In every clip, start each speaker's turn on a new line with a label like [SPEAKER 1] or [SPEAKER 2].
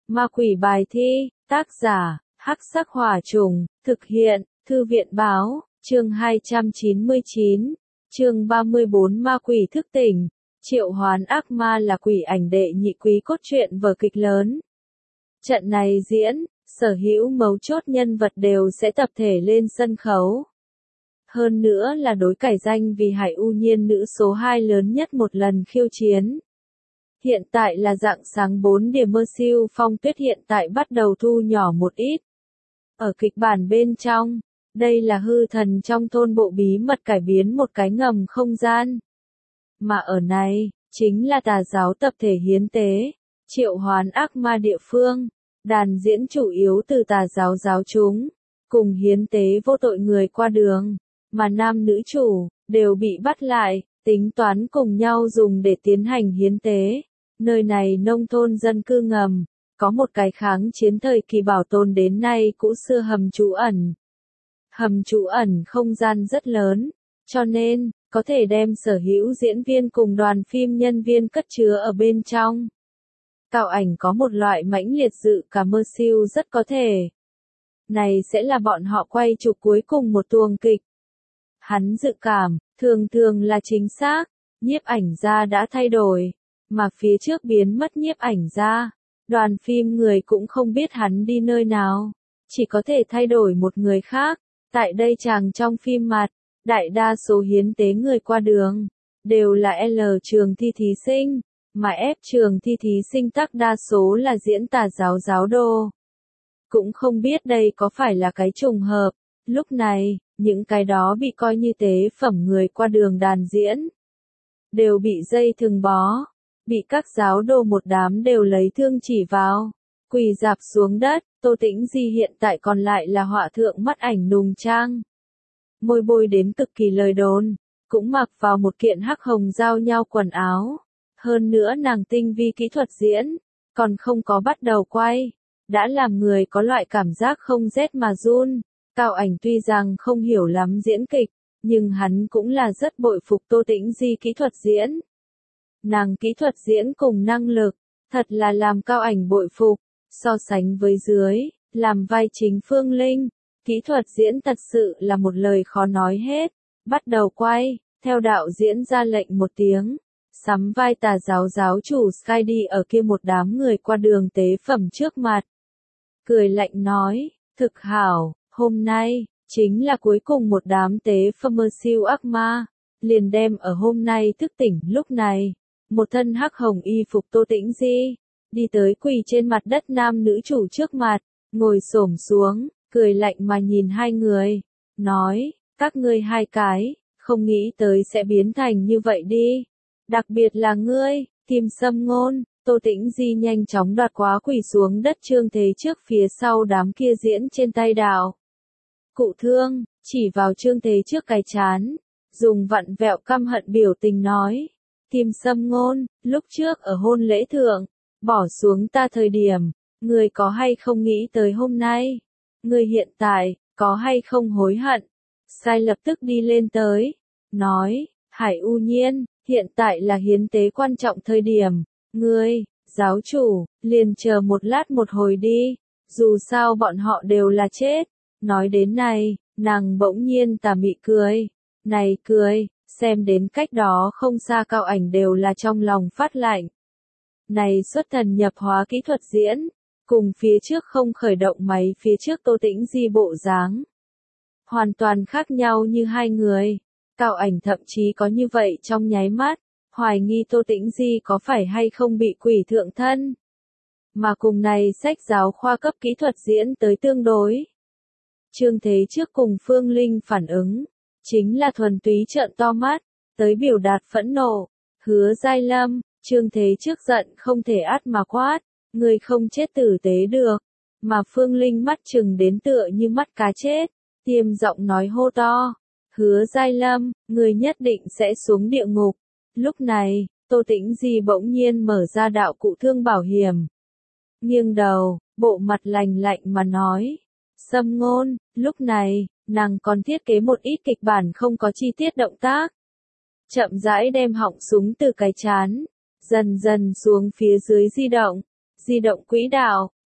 [SPEAKER 1] Ma quỷ bài thi, tác giả, Hắc Sắc Hỏa Trùng, thực hiện, Thư viện báo, chương 299, chương 34 Ma quỷ thức tỉnh, triệu hoán ác ma là quỷ ảnh đệ nhị quý cốt truyện vở kịch lớn. Trận này diễn, sở hữu mấu chốt nhân vật đều sẽ tập thể lên sân khấu. Hơn nữa là đối cải danh vì Hải U Nhiên nữ số 2 lớn nhất một lần khiêu chiến. Hiện tại là rạng sáng 4 điểm mơ siêu phong tuyết hiện tại bắt đầu thu nhỏ một ít. Ở kịch bản bên trong, đây là hư thần trong thôn bộ bí mật cải biến một cái ngầm không gian. Mà ở này, chính là tà giáo tập thể hiến tế, triệu hoán ác ma địa phương, đàn diễn chủ yếu từ tà giáo giáo chúng, cùng hiến tế vô tội người qua đường, mà nam nữ chủ, đều bị bắt lại, tính toán cùng nhau dùng để tiến hành hiến tế. Nơi này nông thôn dân cư ngầm, có một cái kháng chiến thời kỳ bảo tồn đến nay cũ xưa hầm trú ẩn. Hầm trú ẩn không gian rất lớn, cho nên, có thể đem sở hữu diễn viên cùng đoàn phim nhân viên cất chứa ở bên trong. Cao Ảnh có một loại mãnh liệt dự cảm mơ siêu rất có thể. Này sẽ là bọn họ quay chụp cuối cùng một tuồng kịch. Hắn dự cảm, thường thường là chính xác, nhiếp ảnh gia đã thay đổi, mà phía trước biến mất nhiếp ảnh gia. Đoàn phim người cũng không biết hắn đi nơi nào, chỉ có thể thay đổi một người khác. Tại đây chàng trong phim mặt, đại đa số hiến tế người qua đường, đều là L trường thi thí sinh, mà F trường thi thí sinh tắc đa số là diễn tà giáo giáo đô. Cũng không biết đây có phải là cái trùng hợp, lúc này, những cái đó bị coi như tế phẩm người qua đường đàn diễn, đều bị dây thừng bó, bị các giáo đô một đám đều lấy thương chỉ vào, quỳ rạp xuống đất. Tô Tĩnh Di hiện tại còn lại là họa thượng mắt ảnh nùng trang. Môi bôi đến cực kỳ lời đồn, cũng mặc vào một kiện hắc hồng giao nhau quần áo. Hơn nữa nàng tinh vi kỹ thuật diễn, còn không có bắt đầu quay, đã làm người có loại cảm giác không rét mà run. Cao Ảnh tuy rằng không hiểu lắm diễn kịch, nhưng hắn cũng là rất bội phục Tô Tĩnh Di kỹ thuật diễn. Nàng kỹ thuật diễn cùng năng lực, thật là làm Cao Ảnh bội phục. So sánh với dưới, làm vai chính Phương Linh, kỹ thuật diễn thật sự là một lời khó nói hết. Bắt đầu quay, theo đạo diễn ra lệnh một tiếng, sắm vai tà giáo giáo chủ Sky đi ở kia một đám người qua đường tế phẩm trước mặt. Cười lạnh nói, thực hảo, hôm nay, chính là cuối cùng một đám tế phẩm mơ siêu ác ma, liền đem ở hôm nay thức tỉnh. Lúc này, một thân hắc hồng y phục Tô Tĩnh Di đi tới quỳ trên mặt đất nam nữ chủ trước mặt, ngồi xổm xuống, cười lạnh mà nhìn hai người, nói, các ngươi hai cái, không nghĩ tới sẽ biến thành như vậy đi. Đặc biệt là ngươi, Kim Sâm Ngôn. Tô Tĩnh Di nhanh chóng đoạt quá quỳ xuống đất Trương Thế trước phía sau đám kia diễn trên tay đạo. Cụ thương, chỉ vào Trương Thế trước cái chán, dùng vặn vẹo căm hận biểu tình nói, Kim Sâm Ngôn, lúc trước ở hôn lễ thượng, bỏ xuống ta thời điểm, ngươi có hay không nghĩ tới hôm nay? Ngươi hiện tại, có hay không hối hận? Sai lập tức đi lên tới, nói, Hải U Nhiên, hiện tại là hiến tế quan trọng thời điểm, ngươi, giáo chủ, liền chờ một lát một hồi đi, dù sao bọn họ đều là chết. Nói đến này, nàng bỗng nhiên tà mị cười, này cười, xem đến cách đó không xa Cao Ảnh đều là trong lòng phát lạnh. Này xuất thần nhập hóa kỹ thuật diễn, cùng phía trước không khởi động máy phía trước Tô Tĩnh Di bộ dáng, hoàn toàn khác nhau như hai người. Cao Ảnh thậm chí có như vậy trong nháy mắt, hoài nghi Tô Tĩnh Di có phải hay không bị quỷ thượng thân. Mà cùng này sách giáo khoa cấp kỹ thuật diễn tới tương đối. Trương Thế trước cùng Phương Linh phản ứng, chính là thuần túy trợn to mắt, tới biểu đạt phẫn nộ. Hứa Giai Lâm, Trương Thế trước giận không thể át mà quát, người không chết tử tế được, mà Phương Linh mắt chừng đến tựa như mắt cá chết, tiêm giọng nói hô to, Hứa Giai Lâm, người nhất định sẽ xuống địa ngục. Lúc này, Tô Tĩnh Di bỗng nhiên mở ra đạo cụ thương bảo hiểm, nghiêng đầu, bộ mặt lạnh lạnh mà nói, Sâm Ngôn, lúc này, nàng còn thiết kế một ít kịch bản không có chi tiết động tác. Chậm rãi đem họng súng từ cái chán, dần dần xuống phía dưới di động quỹ đạo,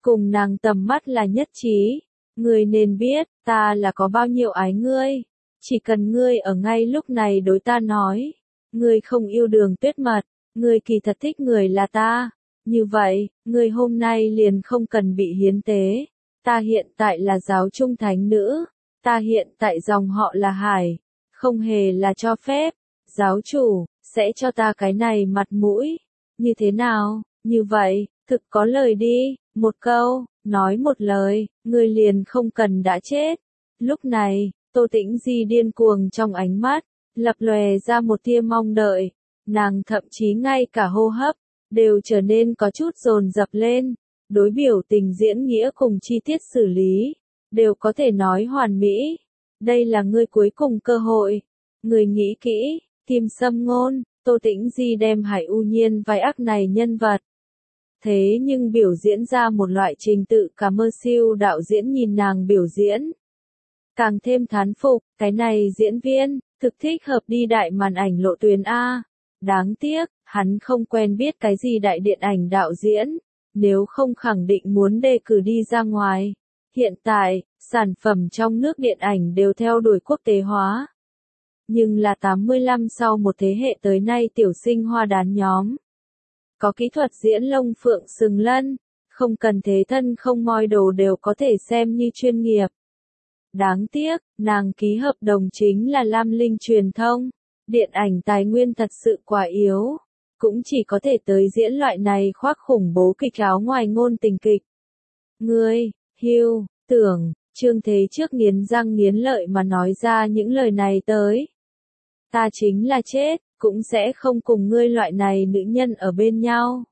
[SPEAKER 1] cùng nàng tầm mắt là nhất trí. Ngươi nên biết, ta là có bao nhiêu ái ngươi. Chỉ cần ngươi ở ngay lúc này đối ta nói. Ngươi không yêu Đường Tuyết Mật, ngươi kỳ thật thích người là ta. Như vậy, ngươi hôm nay liền không cần bị hiến tế. Ta hiện tại là giáo trung thánh nữ. Ta hiện tại dòng họ là Hải. Không hề là cho phép. Giáo chủ, sẽ cho ta cái này mặt mũi. Như thế nào? Như vậy, thực có lời đi. Một câu, nói một lời, ngươi liền không cần đã chết. Lúc này, Tô Tĩnh Di điên cuồng trong ánh mắt, lập lòe ra một tia mong đợi. Nàng thậm chí ngay cả hô hấp, đều trở nên có chút dồn dập lên. Đối biểu tình diễn nghĩa cùng chi tiết xử lý, đều có thể nói hoàn mỹ. Đây là ngươi cuối cùng cơ hội. Ngươi nghĩ kỹ, Kim Sâm Ngôn, Tô Tĩnh Di đem Hải U Nhiên vai ác này nhân vật. Thế nhưng biểu diễn ra một loại trình tự cả mơ siêu đạo diễn nhìn nàng biểu diễn. Càng thêm thán phục, cái này diễn viên, thực thích hợp đi đại màn ảnh lộ tuyến A. Đáng tiếc, hắn không quen biết cái gì đại điện ảnh đạo diễn, nếu không khẳng định muốn đề cử đi ra ngoài. Hiện tại, sản phẩm trong nước điện ảnh đều theo đuổi quốc tế hóa. Nhưng là 85 sau một thế hệ tới nay tiểu sinh hoa đán nhóm. Có kỹ thuật diễn lông phượng sừng lân, không cần thế thân không moi đồ đều có thể xem như chuyên nghiệp. Đáng tiếc, nàng ký hợp đồng chính là Lam Linh truyền thông. Điện ảnh tài nguyên thật sự quá yếu. Cũng chỉ có thể tới diễn loại này khoác khủng bố kịch áo ngoài ngôn tình kịch. Ngươi, Hưu, tưởng, Trương Thế trước nghiến răng nghiến lợi mà nói ra những lời này tới. Ta chính là chết, cũng sẽ không cùng ngươi loại này nữ nhân ở bên nhau.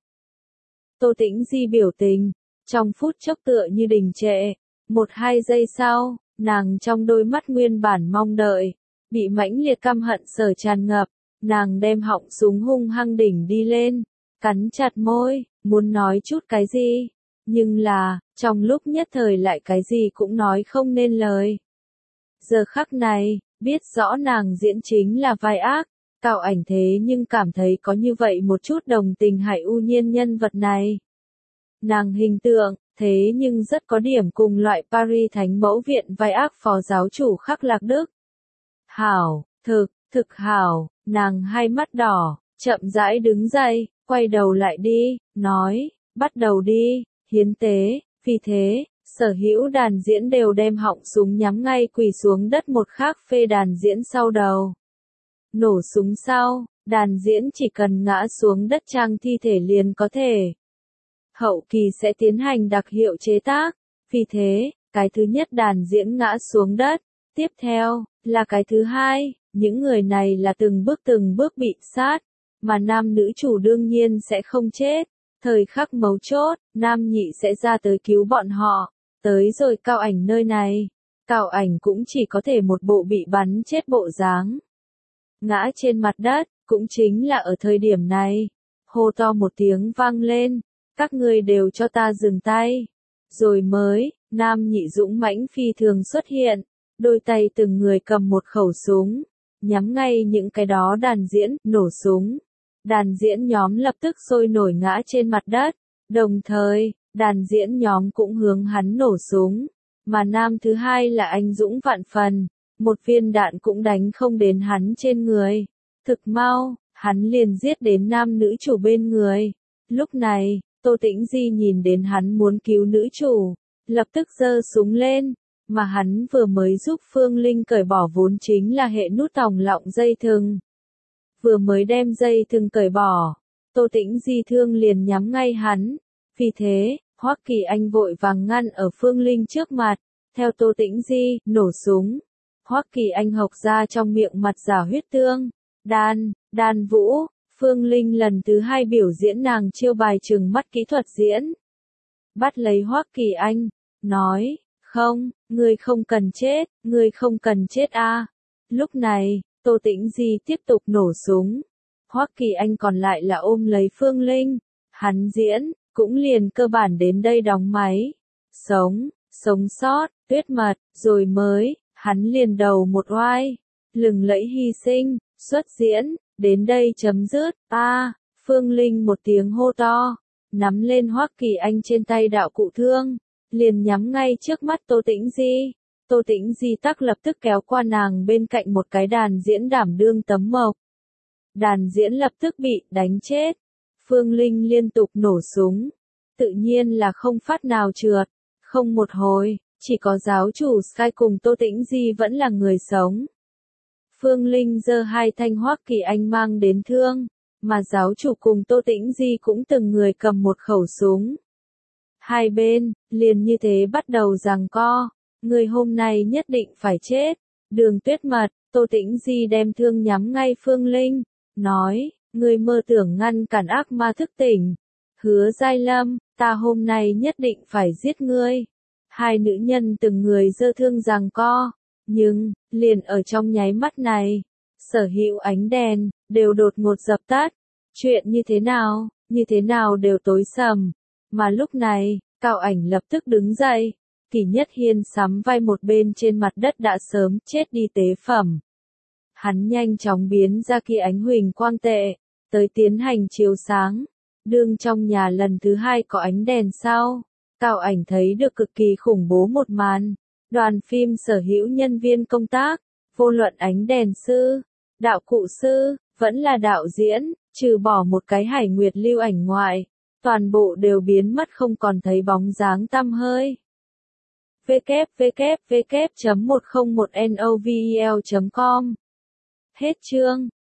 [SPEAKER 1] Tô Tĩnh Di biểu tình, trong phút chốc tựa như đình trệ. 1-2 giây sau, nàng trong đôi mắt nguyên bản mong đợi, bị mãnh liệt căm hận sở tràn ngập, nàng đem họng súng hung hăng đỉnh đi lên, cắn chặt môi, muốn nói chút cái gì, nhưng là, trong lúc nhất thời lại cái gì cũng nói không nên lời. Giờ khắc này, biết rõ nàng diễn chính là vai ác, Cao Ảnh thế nhưng cảm thấy có như vậy một chút đồng tình Hải U Nhiên nhân vật này. Nàng hình tượng, thế nhưng rất có điểm cùng loại Paris Thánh Mẫu Viện vai ác phó giáo chủ Khắc Lạc Đức. Hảo, thực hảo, nàng hai mắt đỏ, chậm rãi đứng dậy, quay đầu lại đi, nói, bắt đầu đi, hiến tế, vì thế, sở hữu đàn diễn đều đem họng súng nhắm ngay quỳ xuống đất một khác phê đàn diễn sau đầu. Nổ súng sau, đàn diễn chỉ cần ngã xuống đất trang thi thể liền có thể. Hậu kỳ sẽ tiến hành đặc hiệu chế tác, vì thế, cái thứ nhất đàn diễn ngã xuống đất, tiếp theo, là cái thứ hai, những người này là từng bước bị sát, mà nam nữ chủ đương nhiên sẽ không chết, thời khắc mấu chốt, nam nhị sẽ ra tới cứu bọn họ, tới rồi Cao Ảnh nơi này, Cao Ảnh cũng chỉ có thể một bộ bị bắn chết bộ dáng. Ngã trên mặt đất, cũng chính là ở thời điểm này, hô to một tiếng vang lên. Các ngươi đều cho ta dừng tay. Rồi mới, nam nhị dũng mãnh phi thường xuất hiện, đôi tay từng người cầm một khẩu súng, nhắm ngay những cái đó đàn diễn, nổ súng. Đàn diễn nhóm lập tức sôi nổi ngã trên mặt đất, đồng thời, đàn diễn nhóm cũng hướng hắn nổ súng, mà nam thứ hai là anh dũng vạn phần, một viên đạn cũng đánh không đến hắn trên người. Thực mau, hắn liền giết đến nam nữ chủ bên người. Lúc này, Tô Tĩnh Di nhìn đến hắn muốn cứu nữ chủ, lập tức giơ súng lên, mà hắn vừa mới giúp Phương Linh cởi bỏ vốn chính là hệ nút tòng lọng dây thừng. Vừa mới đem dây thừng cởi bỏ, Tô Tĩnh Di thương liền nhắm ngay hắn, vì thế, Hoắc Kỳ Anh vội vàng ngăn ở Phương Linh trước mặt, theo Tô Tĩnh Di, nổ súng. Hoắc Kỳ Anh hộc ra trong miệng mặt giả huyết tương, đan vũ. Phương Linh lần thứ hai biểu diễn nàng chiêu bài trừng mắt kỹ thuật diễn. Bắt lấy Hoắc Kỳ Anh, nói, không, ngươi không cần chết a. Lúc này, Tô Tĩnh Di tiếp tục nổ súng. Hoắc Kỳ Anh còn lại là ôm lấy Phương Linh. Hắn diễn, cũng liền cơ bản đến đây đóng máy. Sống sót, Tuyết Mật, rồi mới, hắn liền đầu một oai. Lừng lẫy hy sinh, xuất diễn. Đến đây chấm dứt, Phương Linh một tiếng hô to, nắm lên Hoắc Kỳ Anh trên tay đạo cụ thương, liền nhắm ngay trước mắt Tô Tĩnh Di. Tô Tĩnh Di tắc lập tức kéo qua nàng bên cạnh một cái đàn diễn đảm đương tấm mộc. Đàn diễn lập tức bị đánh chết. Phương Linh liên tục nổ súng. Tự nhiên là không phát nào trượt. Không một hồi, chỉ có giáo chủ Sky cùng Tô Tĩnh Di vẫn là người sống. Phương Linh giơ hai thanh Hoắc Kỳ Anh mang đến thương, mà giáo chủ cùng Tô Tĩnh Di cũng từng người cầm một khẩu súng. Hai bên, liền như thế bắt đầu giằng co. Người hôm nay nhất định phải chết. Đường Tuyết Mật, Tô Tĩnh Di đem thương nhắm ngay Phương Linh, nói, người mơ tưởng ngăn cản ác ma thức tỉnh. Hứa Giai Lâm, ta hôm nay nhất định phải giết ngươi. Hai nữ nhân từng người giơ thương giằng co, nhưng, liền ở trong nháy mắt này, sở hữu ánh đèn, đều đột ngột dập tắt. Chuyện như thế nào đều tối sầm. Mà lúc này, Cao Ảnh lập tức đứng dậy. Kỷ Nhất Hiên sắm vai một bên trên mặt đất đã sớm chết đi tế phẩm. Hắn nhanh chóng biến ra kia ánh huỳnh quang tệ, tới tiến hành chiếu sáng. Đương trong nhà lần thứ hai có ánh đèn sau, Cao Ảnh thấy được cực kỳ khủng bố một màn. Đoàn phim sở hữu nhân viên công tác, vô luận ánh đèn sư, đạo cụ sư, vẫn là đạo diễn, trừ bỏ một cái Hải Nguyệt lưu ảnh ngoại, toàn bộ đều biến mất không còn thấy bóng dáng tăm hơi. www.101novel.com Hết chương.